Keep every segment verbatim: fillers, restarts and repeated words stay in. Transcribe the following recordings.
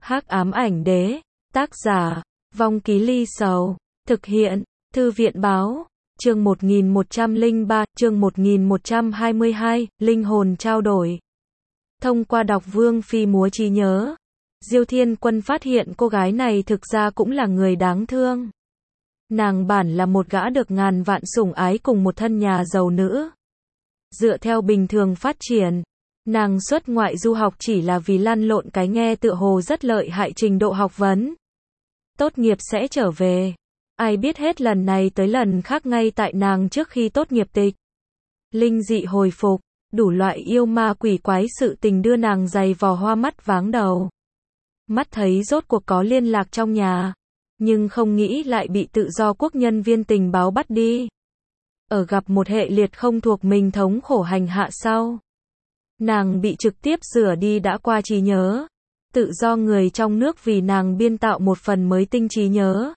Hắc ám ảnh đế, tác giả, Vong Ký Ly Sầu, thực hiện, Thư viện báo, chương một nghìn một trăm lẻ ba, chương một nghìn một trăm hai mươi hai, linh hồn trao đổi. Thông qua đọc Vương Phi Múa trí nhớ, Diêu Thiên Quân phát hiện cô gái này thực ra cũng là người đáng thương. Nàng bản là một gã được ngàn vạn sủng ái cùng một thân nhà giàu nữ. Dựa theo bình thường phát triển, nàng xuất ngoại du học chỉ là vì lăn lộn cái nghe tựa hồ rất lợi hại trình độ học vấn. Tốt nghiệp sẽ trở về. Ai biết hết lần này tới lần khác ngay tại nàng trước khi tốt nghiệp tịch. Linh dị hồi phục, đủ loại yêu ma quỷ quái sự tình đưa nàng giày vò hoa mắt váng đầu. Mắt thấy rốt cuộc có liên lạc trong nhà, nhưng không nghĩ lại bị tự do quốc nhân viên tình báo bắt đi. Ở gặp một hệ liệt không thuộc mình thống khổ hành hạ sau, nàng bị trực tiếp rửa đi đã qua trí nhớ. Tự do người trong nước vì nàng biên tạo một phần mới tinh trí nhớ,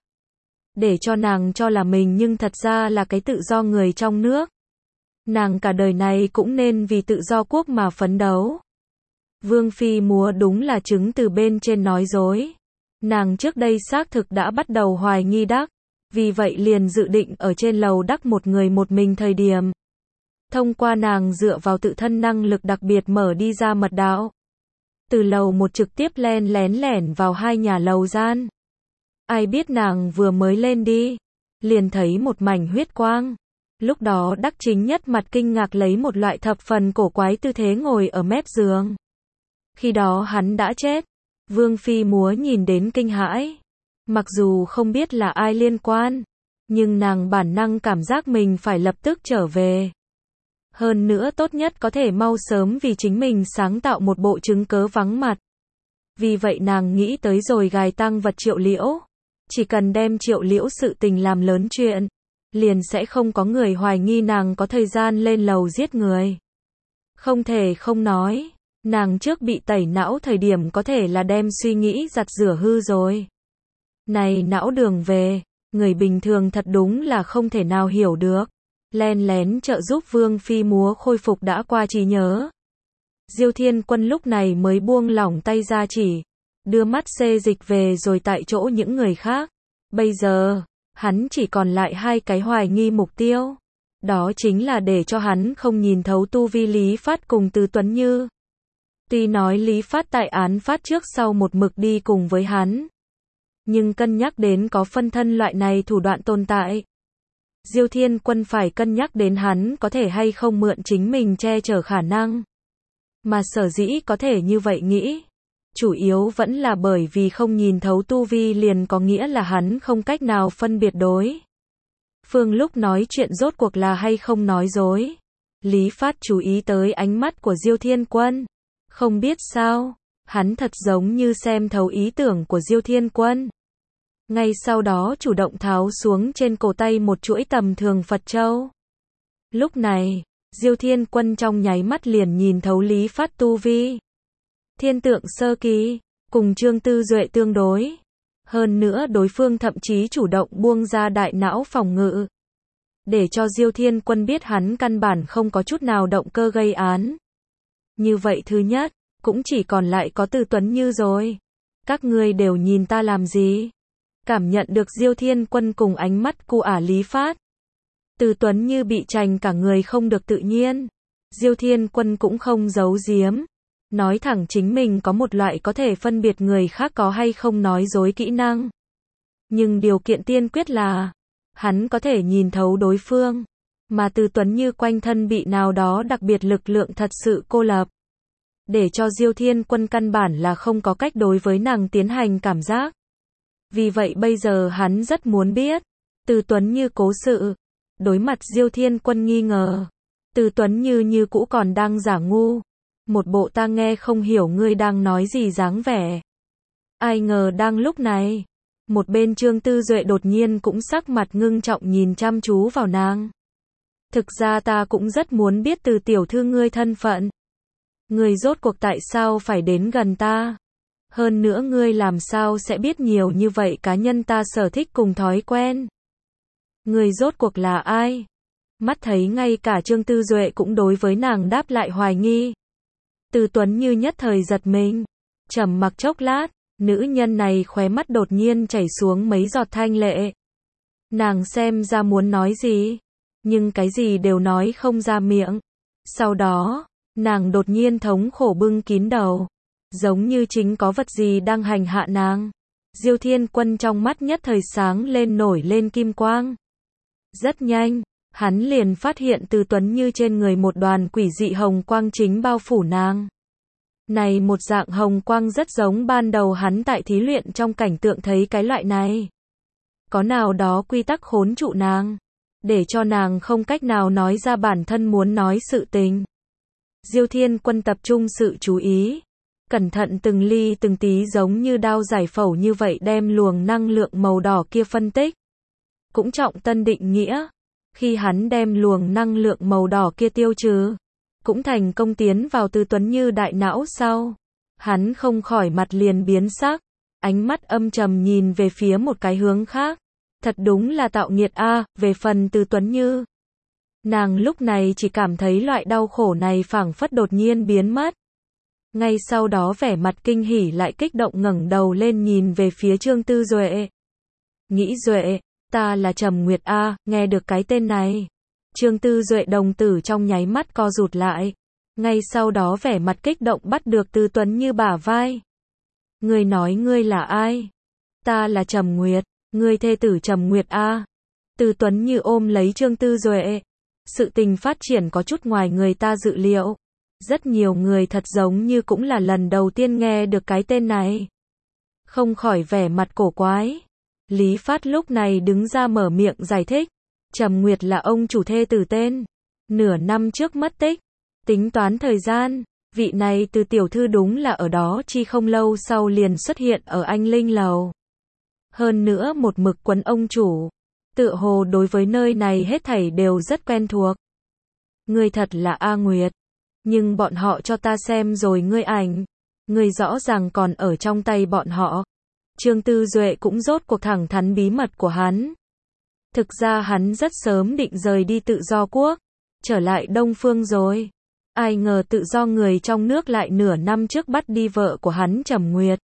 để cho nàng cho là mình nhưng thật ra là cái tự do người trong nước. Nàng cả đời này cũng nên vì tự do quốc mà phấn đấu. Vương Phi Múa đúng là chứng từ bên trên nói dối. Nàng trước đây xác thực đã bắt đầu hoài nghi Đắc, vì vậy liền dự định ở trên lầu Đắc một người một mình thời điểm. Thông qua nàng dựa vào tự thân năng lực đặc biệt mở đi ra mật đạo. Từ lầu một trực tiếp len lén lẻn vào hai nhà lầu gian. Ai biết nàng vừa mới lên đi, liền thấy một mảnh huyết quang. Lúc đó Đắc chính nhất mặt kinh ngạc lấy một loại thập phần cổ quái tư thế ngồi ở mép giường. Khi đó hắn đã chết. Vương Phi Múa nhìn đến kinh hãi. Mặc dù không biết là ai liên quan, nhưng nàng bản năng cảm giác mình phải lập tức trở về. Hơn nữa tốt nhất có thể mau sớm vì chính mình sáng tạo một bộ chứng cớ vắng mặt. Vì vậy nàng nghĩ tới rồi gài tang vật Triệu Liễu. Chỉ cần đem Triệu Liễu sự tình làm lớn chuyện, liền sẽ không có người hoài nghi nàng có thời gian lên lầu giết người. Không thể không nói, nàng trước bị tẩy não thời điểm có thể là đem suy nghĩ giặt rửa hư rồi. Này não đường về, người bình thường thật đúng là không thể nào hiểu được. Len lén trợ giúp Vương Phi Múa khôi phục đã qua trí nhớ. Diêu Thiên Quân lúc này mới buông lỏng tay ra chỉ, đưa mắt xê dịch về rồi tại chỗ những người khác. Bây giờ, hắn chỉ còn lại hai cái hoài nghi mục tiêu. Đó chính là để cho hắn không nhìn thấu tu vi Lý Phát cùng Từ Tuấn Như. Tuy nói Lý Phát tại án phát trước sau một mực đi cùng với hắn, nhưng cân nhắc đến có phân thân loại này thủ đoạn tồn tại, Diêu Thiên Quân phải cân nhắc đến hắn có thể hay không mượn chính mình che chở khả năng. Mà sở dĩ có thể như vậy nghĩ, chủ yếu vẫn là bởi vì không nhìn thấu tu vi liền có nghĩa là hắn không cách nào phân biệt đối phương lúc nói chuyện rốt cuộc là hay không nói dối. Lý Phát chú ý tới ánh mắt của Diêu Thiên Quân. Không biết sao, hắn thật giống như xem thấu ý tưởng của Diêu Thiên Quân. Ngay sau đó chủ động tháo xuống trên cổ tay một chuỗi tầm thường Phật châu. Lúc này, Diêu Thiên Quân trong nháy mắt liền nhìn thấu Lý Phát tu vi. Thiên tượng sơ kỳ, cùng Trương Tư Duệ tương đối. Hơn nữa đối phương thậm chí chủ động buông ra đại não phòng ngự. Để cho Diêu Thiên Quân biết hắn căn bản không có chút nào động cơ gây án. Như vậy thứ nhất, cũng chỉ còn lại có Từ Tuấn Như rồi. Các ngươi đều nhìn ta làm gì? Cảm nhận được Diêu Thiên Quân cùng ánh mắt cu ả Lý Phát. Từ Tuấn Như bị chành cả người không được tự nhiên. Diêu Thiên Quân cũng không giấu giếm. Nói thẳng chính mình có một loại có thể phân biệt người khác có hay không nói dối kỹ năng. Nhưng điều kiện tiên quyết là, hắn có thể nhìn thấu đối phương. Mà Từ Tuấn Như quanh thân bị nào đó đặc biệt lực lượng thật sự cô lập. Để cho Diêu Thiên Quân căn bản là không có cách đối với nàng tiến hành cảm giác. Vì vậy bây giờ hắn rất muốn biết, Từ Tuấn Như cố sự. Đối mặt Diêu Thiên Quân nghi ngờ, Từ Tuấn Như như cũ còn đang giả ngu. Một bộ ta nghe không hiểu ngươi đang nói gì dáng vẻ. Ai ngờ đang lúc này, một bên Trương Tư Duệ đột nhiên cũng sắc mặt ngưng trọng nhìn chăm chú vào nàng. Thực ra ta cũng rất muốn biết Từ tiểu thư ngươi thân phận. Ngươi rốt cuộc tại sao phải đến gần ta? Hơn nữa ngươi làm sao sẽ biết nhiều như vậy cá nhân ta sở thích cùng thói quen? Ngươi rốt cuộc là ai? Mắt thấy ngay cả Trương Tư Duệ cũng đối với nàng đáp lại hoài nghi. Từ Tuấn Như nhất thời giật mình, trầm mặc chốc lát, Nữ nhân này khóe mắt đột nhiên chảy xuống mấy giọt thanh lệ. Nàng xem ra muốn nói gì, nhưng cái gì đều nói không ra miệng. Sau đó, nàng đột nhiên thống khổ bưng kín đầu, giống như chính có vật gì đang hành hạ nàng. Diêu Thiên Quân trong mắt nhất thời sáng lên nổi lên kim quang. Rất nhanh, hắn liền phát hiện Từ Tuấn Như trên người một đoàn quỷ dị hồng quang chính bao phủ nàng. Này một dạng hồng quang rất giống ban đầu hắn tại thí luyện trong cảnh tượng thấy cái loại này. Có nào đó quy tắc khốn trụ nàng, để cho nàng không cách nào nói ra bản thân muốn nói sự tình. Diêu Thiên Quân tập trung sự chú ý, cẩn thận từng ly từng tí giống như đao giải phẫu như vậy đem luồng năng lượng màu đỏ kia phân tích. Cũng trọng tân định nghĩa, khi hắn đem luồng năng lượng màu đỏ kia tiêu trừ, cũng thành công tiến vào Từ Tuấn Như đại não sau. Hắn không khỏi mặt liền biến sắc, ánh mắt âm trầm nhìn về phía một cái hướng khác. Thật đúng là tạo nghiệt a, về phần Từ Tuấn Như. Nàng lúc này chỉ cảm thấy loại đau khổ này phảng phất đột nhiên biến mất. Ngay sau đó vẻ mặt kinh hỉ lại kích động ngẩng đầu lên nhìn về phía Trương Tư Duệ. Nghĩ Duệ, ta là Trầm Nguyệt a, nghe được cái tên này. Trương Tư Duệ đồng tử trong nháy mắt co rụt lại. Ngay sau đó vẻ mặt kích động bắt được Từ Tuấn Như bả vai. Ngươi nói ngươi là ai? Ta là Trầm Nguyệt, ngươi thê tử Trầm Nguyệt a. Từ Tuấn Như ôm lấy Trương Tư Duệ. Sự tình phát triển có chút ngoài người ta dự liệu. Rất nhiều người thật giống như cũng là lần đầu tiên nghe được cái tên này. Không khỏi vẻ mặt cổ quái. Lý Phát lúc này đứng ra mở miệng giải thích. Trầm Nguyệt là ông chủ thê tử tên. Nửa năm trước mất tích. Tính toán thời gian, vị này Từ tiểu thư đúng là ở đó chi không lâu sau liền xuất hiện ở Anh Linh Lầu. Hơn nữa một mực quấn ông chủ. Tựa hồ đối với nơi này hết thảy đều rất quen thuộc. Ngươi thật là A Nguyệt. Nhưng bọn họ cho ta xem rồi ngươi ảnh. Ngươi rõ ràng còn ở trong tay bọn họ. Trương Tư Duệ cũng rốt cuộc thẳng thắn bí mật của hắn. Thực ra hắn rất sớm định rời đi Tự Do Quốc, trở lại Đông Phương rồi. Ai ngờ Tự Do người trong nước lại nửa năm trước bắt đi vợ của hắn Trầm Nguyệt.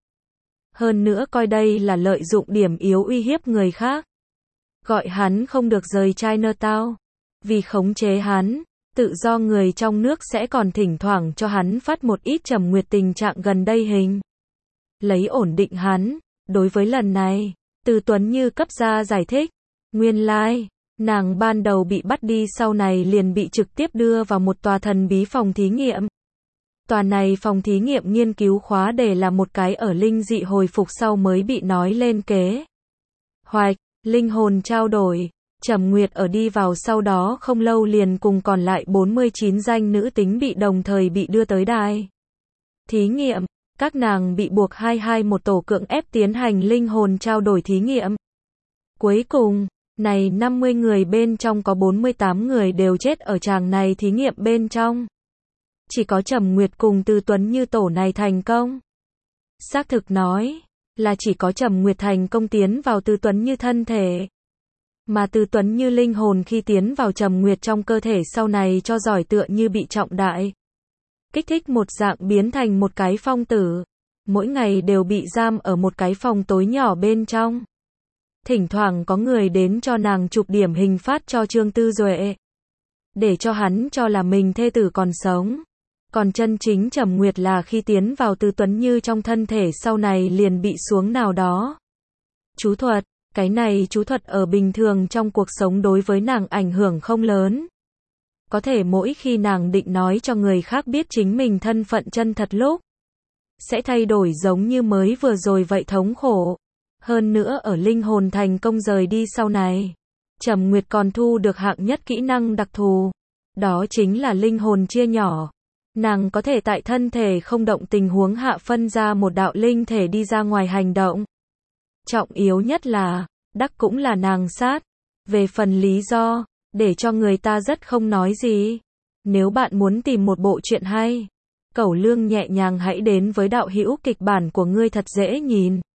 Hơn nữa coi đây là lợi dụng điểm yếu uy hiếp người khác. Gọi hắn không được rời Chinatown. Vì khống chế hắn, Tự Do người trong nước sẽ còn thỉnh thoảng cho hắn phát một ít Trầm Nguyệt tình trạng gần đây hình. Lấy ổn định hắn. Đối với lần này, Từ Tuấn Như cấp ra giải thích. Nguyên lai, like, nàng ban đầu bị bắt đi sau này liền bị trực tiếp đưa vào một tòa thần bí phòng thí nghiệm. Tòa này phòng thí nghiệm nghiên cứu khóa đề là một cái ở linh dị hồi phục sau mới bị nói lên kế hoạch, linh hồn trao đổi. Trầm Nguyệt ở đi vào sau đó không lâu liền cùng còn lại bốn mươi chín danh nữ tính bị đồng thời bị đưa tới đài thí nghiệm. Các nàng bị buộc hai hai một tổ cưỡng ép tiến hành linh hồn trao đổi thí nghiệm. Cuối cùng, này năm mươi người bên trong có bốn mươi tám người đều chết ở tràng này thí nghiệm bên trong. Chỉ có Trầm Nguyệt cùng Từ Tuấn Như tổ này thành công. Xác thực nói, là chỉ có Trầm Nguyệt thành công tiến vào Từ Tuấn Như thân thể. Mà Từ Tuấn Như linh hồn khi tiến vào Trầm Nguyệt trong cơ thể sau này cho giỏi tựa như bị trọng đại. Kích thích một dạng biến thành một cái phong tử. Mỗi ngày đều bị giam ở một cái phòng tối nhỏ bên trong. Thỉnh thoảng có người đến cho nàng chụp điểm hình phát cho Trương Tư Duệ. Để cho hắn cho là mình thê tử còn sống. Còn chân chính Trầm Nguyệt là khi tiến vào Từ Tuấn Như trong thân thể sau này liền bị xuống nào đó. Chú thuật, cái này chú thuật ở bình thường trong cuộc sống đối với nàng ảnh hưởng không lớn. Có thể mỗi khi nàng định nói cho người khác biết chính mình thân phận chân thật lúc, sẽ thay đổi giống như mới vừa rồi vậy thống khổ. Hơn nữa ở linh hồn thành công rời đi sau này, Trầm Nguyệt còn thu được hạng nhất kỹ năng đặc thù. Đó chính là linh hồn chia nhỏ. Nàng có thể tại thân thể không động tình huống hạ phân ra một đạo linh thể đi ra ngoài hành động. Trọng yếu nhất là, đắc cũng là nàng sát. Về phần lý do, để cho người ta rất không nói gì. Nếu bạn muốn tìm một bộ truyện hay, Cẩu Lương nhẹ nhàng hãy đến với đạo hữu kịch bản của ngươi thật dễ nhìn.